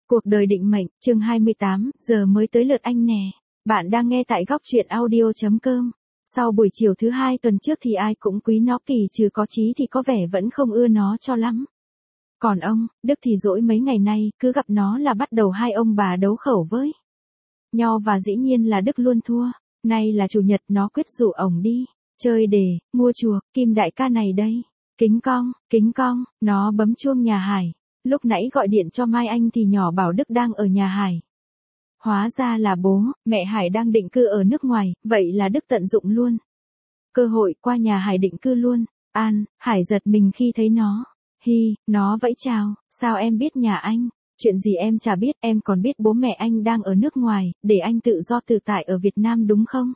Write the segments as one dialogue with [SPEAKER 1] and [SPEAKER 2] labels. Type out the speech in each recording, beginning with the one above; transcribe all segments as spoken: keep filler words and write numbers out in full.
[SPEAKER 1] Cuộc đời định mệnh, chương hai mươi tám, giờ mới tới lượt anh nè. Bạn đang nghe tại góc truyện audio.com. Sau buổi chiều thứ hai tuần trước thì ai cũng quý nó, Kỳ trừ có Chí thì có vẻ vẫn không ưa nó cho lắm. Còn ông, Đức thì dỗi mấy ngày nay, cứ gặp nó là bắt đầu hai ông bà đấu khẩu với Nho, và dĩ nhiên là Đức luôn thua. Nay là chủ nhật, nó quyết dụ ổng đi chơi để mua chuộc Kim đại ca này đây. Kính cong, kính cong, nó bấm chuông nhà Hải. Lúc nãy gọi điện cho Mai Anh thì nhỏ bảo Đức đang ở nhà Hải. Hóa ra là bố, mẹ Hải đang định cư ở nước ngoài, vậy là Đức tận dụng luôn cơ hội qua nhà Hải định cư luôn. An, Hải giật mình khi thấy nó. Hi, nó vẫy chào, sao em biết nhà anh? Chuyện gì em chả biết, em còn biết bố mẹ anh đang ở nước ngoài, để anh tự do tự tại ở Việt Nam đúng không?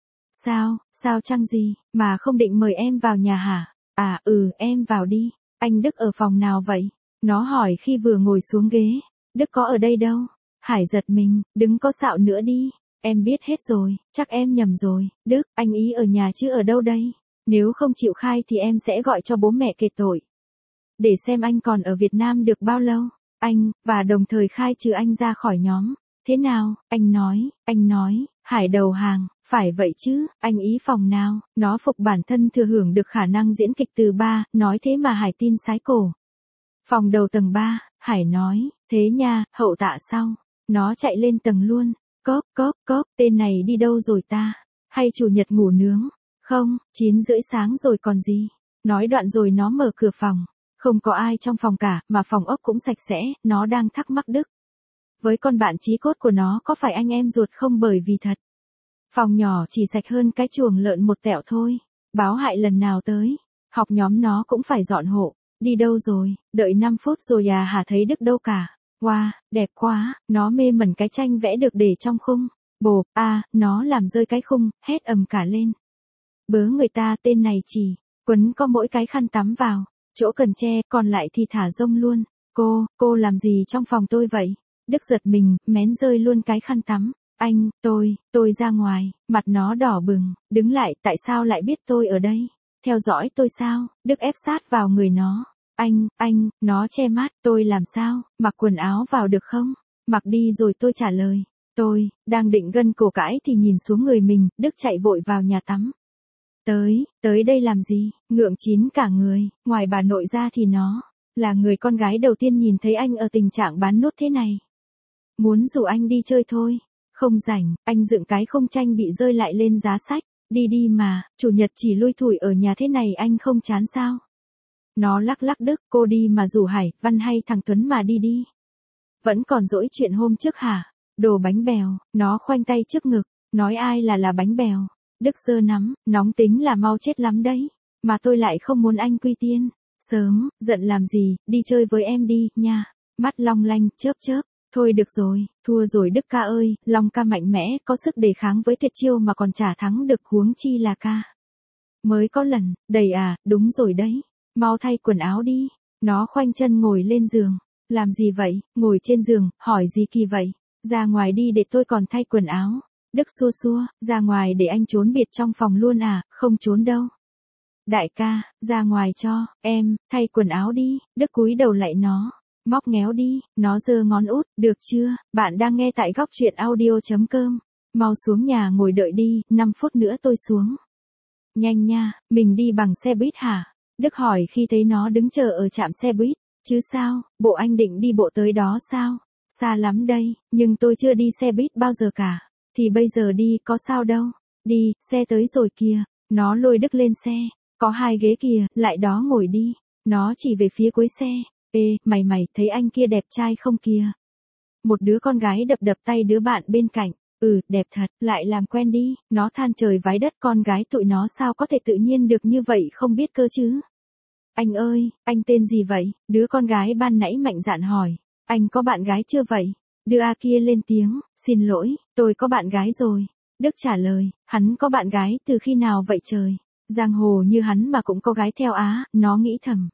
[SPEAKER 1] Sao, sao chăng gì, mà không định mời em vào nhà hả? À, ừ, em vào đi. Anh Đức ở phòng nào vậy? Nó hỏi khi vừa ngồi xuống ghế. Đức có ở đây đâu? Hải giật mình, đừng có xạo nữa đi. Em biết hết rồi, chắc em nhầm rồi. Đức, anh ý ở nhà chứ ở đâu đây? Nếu không chịu khai thì em sẽ gọi cho bố mẹ kể tội. Để xem anh còn ở Việt Nam được bao lâu. Anh, và đồng thời khai trừ anh ra khỏi nhóm. Thế nào, anh nói, anh nói, Hải đầu hàng, phải vậy chứ, anh ý phòng nào? Nó phục bản thân thừa hưởng được khả năng diễn kịch từ ba, nói thế mà Hải tin sái cổ. Phòng đầu tầng ba, Hải nói, thế nha, hậu tạ sau. Nó chạy lên tầng luôn. Cốp, cốp, cốp, tên này đi đâu rồi ta? Hay chủ nhật ngủ nướng? Không, chín rưỡi sáng rồi còn gì. Nói đoạn rồi nó mở cửa phòng. Không có ai trong phòng cả, mà phòng ốc cũng sạch sẽ, nó đang thắc mắc Đức. Với con bạn chí cốt của nó có phải anh em ruột không, bởi vì thật. Phòng nhỏ chỉ sạch hơn cái chuồng lợn một tẹo thôi. Báo hại lần nào tới. Học nhóm nó cũng phải dọn hộ. Đi đâu rồi, đợi năm phút rồi à hả, thấy Đức đâu cả. Wow, đẹp quá, nó mê mẩn cái tranh vẽ được để trong khung. Bộp, à, nó làm rơi cái khung, hét ầm cả lên. Bớ người ta, tên này chỉ quấn có mỗi cái khăn tắm vào, chỗ cần che, còn lại thì thả rông luôn. Cô, cô làm gì trong phòng tôi vậy? Đức giật mình, mén rơi luôn cái khăn tắm. Anh, tôi, tôi ra ngoài, mặt nó đỏ bừng, đứng lại, tại sao lại biết tôi ở đây? Theo dõi tôi sao? Đức ép sát vào người nó. Anh, anh, nó che mắt, tôi làm sao, mặc quần áo vào được không? Mặc đi rồi tôi trả lời. Tôi, đang định gân cổ cãi thì nhìn xuống người mình, Đức chạy vội vào nhà tắm. Tới, tới đây làm gì, ngượng chín cả người, ngoài bà nội ra thì nó là người con gái đầu tiên nhìn thấy anh ở tình trạng bán nút thế này. Muốn rủ anh đi chơi thôi, không rảnh, anh dựng cái khung tranh bị rơi lại lên giá sách. Đi đi mà, chủ nhật chỉ lui thủi ở nhà thế này anh không chán sao? Nó lắc lắc Đức, cô đi mà rủ Hải, Văn hay thằng Tuấn mà đi đi. Vẫn còn dỗi chuyện hôm trước hả? Đồ bánh bèo, nó khoanh tay trước ngực, nói ai là là bánh bèo. Đức giơ nắm, nóng tính là mau chết lắm đấy. Mà tôi lại không muốn anh quy tiên. Sớm, giận làm gì, đi chơi với em đi, nha. Mắt long lanh, chớp chớp. Thôi được rồi, thua rồi Đức ca ơi, Long ca mạnh mẽ, có sức đề kháng với tuyệt chiêu mà còn chả thắng được, huống chi là ca. Mới có lần, đầy à, đúng rồi đấy. Mau thay quần áo đi. Nó khoanh chân ngồi lên giường. Làm gì vậy, ngồi trên giường, hỏi gì kỳ vậy? Ra ngoài đi để tôi còn thay quần áo. Đức xua xua, ra ngoài để anh trốn biệt trong phòng luôn à, không trốn đâu. Đại ca, ra ngoài cho, em, thay quần áo đi. Đức cúi đầu lại nó. Móc ngéo đi, nó giơ ngón út, được chưa, bạn đang nghe tại góc truyện audio.com. Mau xuống nhà ngồi đợi đi, năm phút nữa tôi xuống. Nhanh nha, mình đi bằng xe buýt hả? Đức hỏi khi thấy nó đứng chờ ở trạm xe buýt. Chứ sao, bộ anh định đi bộ tới đó sao? Xa lắm đây, nhưng tôi chưa đi xe buýt bao giờ cả. Thì bây giờ đi, có sao đâu. Đi, xe tới rồi kìa. Nó lôi Đức lên xe. Có hai ghế kìa, lại đó ngồi đi. Nó chỉ về phía cuối xe. Ê, mày mày, thấy anh kia đẹp trai không kìa? Một đứa con gái đập đập tay đứa bạn bên cạnh. Ừ, đẹp thật, lại làm quen đi. Nó than trời vái đất, con gái tụi nó sao có thể tự nhiên được như vậy không biết cơ chứ. Anh ơi, anh tên gì vậy? Đứa con gái ban nãy mạnh dạn hỏi. Anh có bạn gái chưa vậy? Đưa A kia lên tiếng, xin lỗi, tôi có bạn gái rồi. Đức trả lời, hắn có bạn gái từ khi nào vậy trời? Giang hồ như hắn mà cũng có gái theo á, nó nghĩ thầm.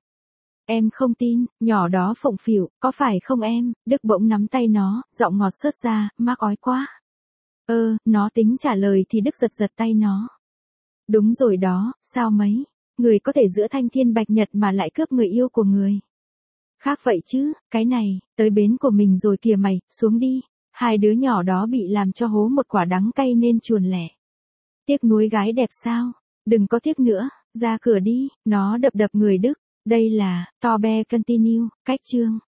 [SPEAKER 1] Em không tin, nhỏ đó phụng phịu, có phải không em? Đức bỗng nắm tay nó, giọng ngọt xớt ra, mắc ói quá. Ơ, nó tính trả lời thì Đức giật giật tay nó. Đúng rồi đó, sao mấy? Người có thể giữa thanh thiên bạch nhật mà lại cướp người yêu của người. Khác vậy chứ, cái này, tới bến của mình rồi kìa mày, xuống đi. Hai đứa nhỏ đó bị làm cho hố một quả đắng cay nên chuồn lẻ. Tiếc nuối gái đẹp sao? Đừng có tiếc nữa, ra cửa đi, nó đập đập người Đức. Đây là, To Be Continue, cách chương.